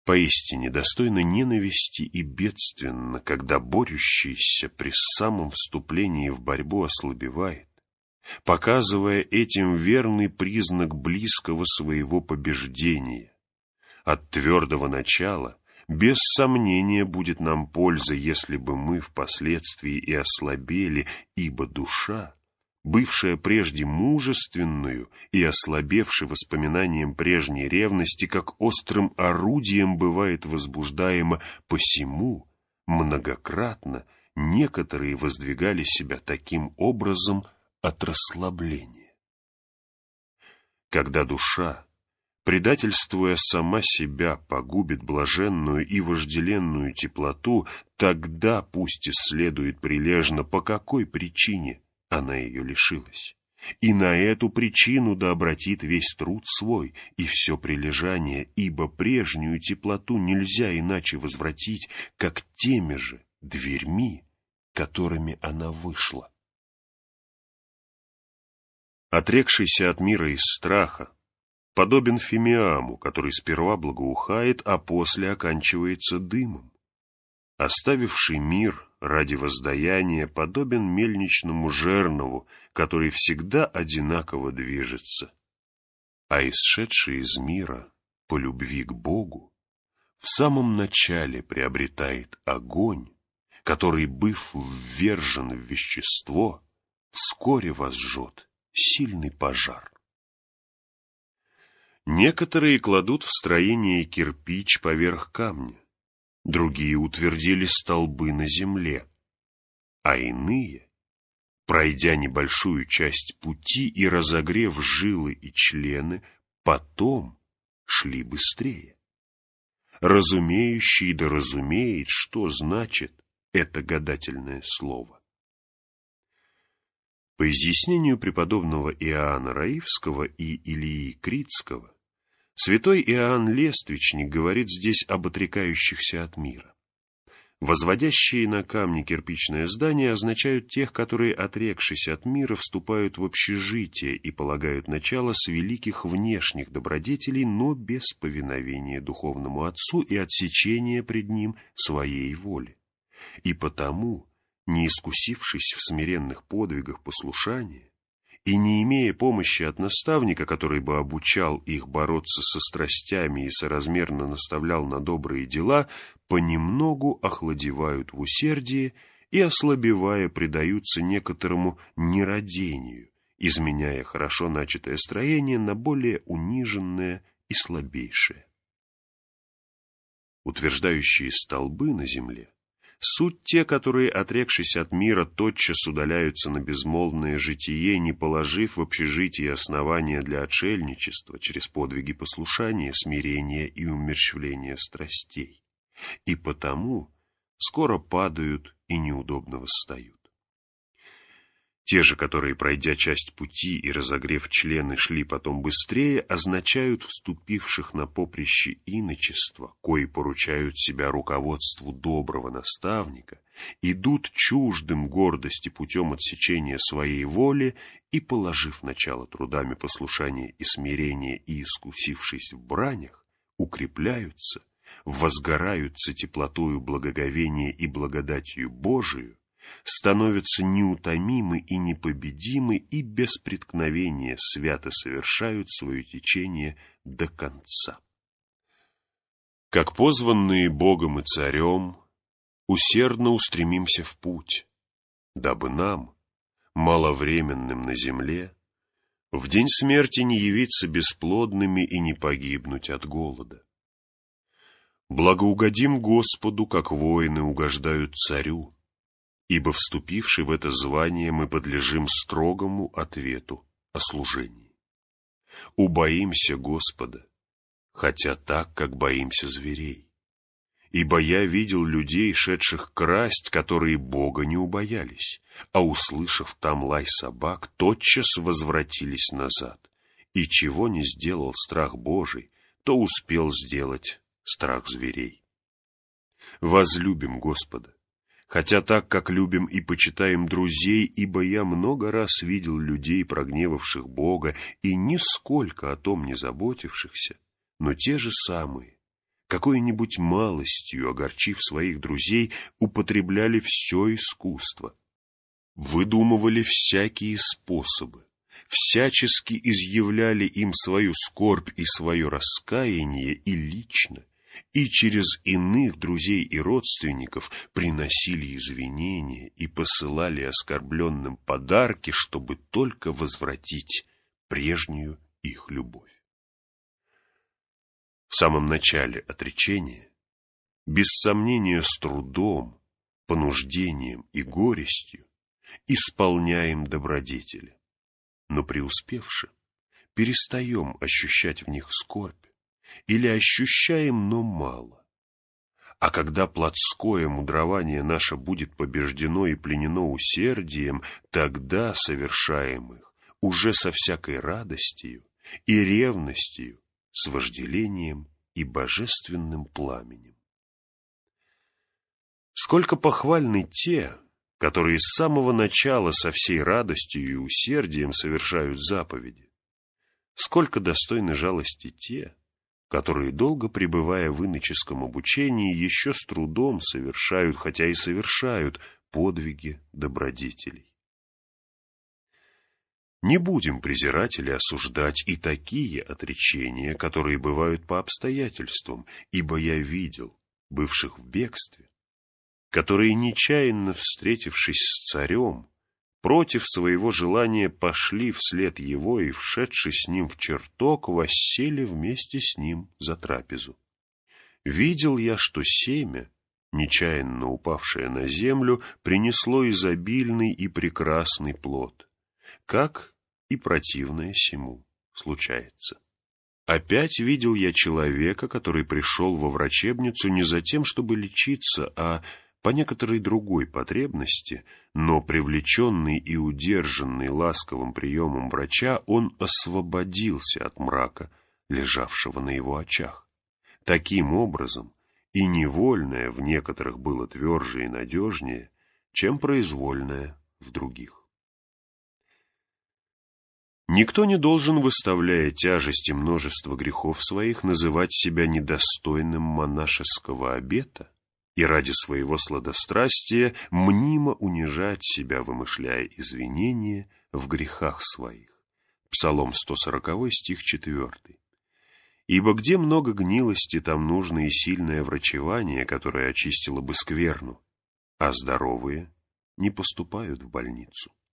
Поистине достойно ненависти и бедственно, когда борющийся при самом вступлении в борьбу ослабевает, показывая этим верный признак близкого своего побеждения. От твердого начала без сомнения будет нам польза, если бы мы впоследствии и ослабели, ибо душа, бывшая прежде мужественную и ослабевшая воспоминанием прежней ревности, как острым орудием бывает возбуждаема, посему многократно некоторые воздвигали себя таким образом от расслабления. Когда душа, предательствуя сама себя, погубит блаженную и вожделенную теплоту, тогда пусть исследует прилежно, по какой причине она ее лишилась. И на эту причину да обратит весь труд свой и все прилежание, ибо прежнюю теплоту нельзя иначе возвратить, как теми же дверьми, которыми она вышла. Отрекшийся от мира из страха подобен фимиаму, который сперва благоухает, а после оканчивается дымом. Оставивший мир ради воздаяния подобен мельничному жернову, который всегда одинаково движется. А исшедший из мира по любви к Богу в самом начале приобретает огонь, который, быв ввержен в вещество, вскоре возжжет сильный пожар. Некоторые кладут в строение кирпич поверх камня, другие утвердили столбы на земле, а иные, пройдя небольшую часть пути и разогрев жилы и члены, потом шли быстрее. Разумеющий да разумеет, что значит это гадательное слово. По изъяснению преподобного Иоанна Раивского и Илии Критского, святой Иоанн Лествичник говорит здесь об отрекающихся от мира. Возводящие на камне кирпичное здание означают тех, которые, отрекшись от мира, вступают в общежитие и полагают начало с великих внешних добродетелей, но без повиновения духовному Отцу и отсечения пред Ним своей воли. И потому, не искусившись в смиренных подвигах послушания, и не имея помощи от наставника, который бы обучал их бороться со страстями и соразмерно наставлял на добрые дела, понемногу охладевают в усердии и, ослабевая, предаются некоторому нерадению, изменяя хорошо начатое строение на более униженное и слабейшее. Утверждающие столбы на земле суть те, которые, отрекшись от мира, тотчас удаляются на безмолвное житие, не положив в общежитии основания для отшельничества через подвиги послушания, смирения и умерщвления страстей. И потому скоро падают и неудобно восстают. Те же, которые, пройдя часть пути и разогрев члены, шли потом быстрее, означают вступивших на поприще иночества, кои поручают себя руководству доброго наставника, идут чуждым гордости путем отсечения своей воли и, положив начало трудами послушания и смирения и искусившись в бранях, укрепляются, возгораются теплотою благоговения и благодатью Божию, становятся неутомимы и непобедимы и без преткновения свято совершают свое течение до конца. Как позванные Богом и Царем, усердно устремимся в путь, дабы нам, маловременным на земле, в день смерти не явиться бесплодными и не погибнуть от голода. Благоугодим Господу, как воины угождают Царю, ибо, вступивши в это звание, мы подлежим строгому ответу о служении. Убоимся Господа, хотя так, как боимся зверей. Ибо я видел людей, шедших красть, которые Бога не убоялись, а, услышав там лай собак, тотчас возвратились назад. И чего не сделал страх Божий, то успел сделать страх зверей. Возлюбим Господа, хотя так, как любим и почитаем друзей, ибо я много раз видел людей, прогневавших Бога, и нисколько о том не заботившихся, но те же самые, какой-нибудь малостью огорчив своих друзей, употребляли все искусство, выдумывали всякие способы, всячески изъявляли им свою скорбь и свое раскаяние и лично, и через иных друзей и родственников приносили извинения и посылали оскорбленным подарки, чтобы только возвратить прежнюю их любовь. В самом начале отречения, без сомнения с трудом, понуждением и горестью, исполняем добродетели, но преуспевши, перестаем ощущать в них скорбь, или ощущаем, но мало. А когда плотское мудрование наше будет побеждено и пленено усердием, тогда совершаем их уже со всякой радостью и ревностью, с вожделением и божественным пламенем. Сколько похвальны те, которые с самого начала со всей радостью и усердием совершают заповеди. Сколько достойны жалости те, которые, долго пребывая в иноческом обучении, еще с трудом совершают, хотя и совершают, подвиги добродетелей. Не будем презирать или осуждать и такие отречения, которые бывают по обстоятельствам, ибо я видел бывших в бегстве, которые, нечаянно встретившись с царем, против своего желания пошли вслед его и, вшедши с ним в чертог, воссели вместе с ним за трапезу. Видел я, что семя, нечаянно упавшее на землю, принесло изобильный и прекрасный плод, как и противное сему случается. Опять видел я человека, который пришел во врачебницу не за тем, чтобы лечиться, а по некоторой другой потребности, но привлеченный и удержанный ласковым приемом врача, он освободился от мрака, лежавшего на его очах. Таким образом, и невольное в некоторых было тверже и надежнее, чем произвольное в других. Никто не должен, выставляя тяжесть и множество грехов своих, называть себя недостойным монашеского обета и ради своего сладострастия мнимо унижать себя, вымышляя извинения в грехах своих. Псалом 140, стих 4. «Ибо где много гнилости, там нужно и сильное врачевание, которое очистило бы скверну, а здоровые не поступают в больницу».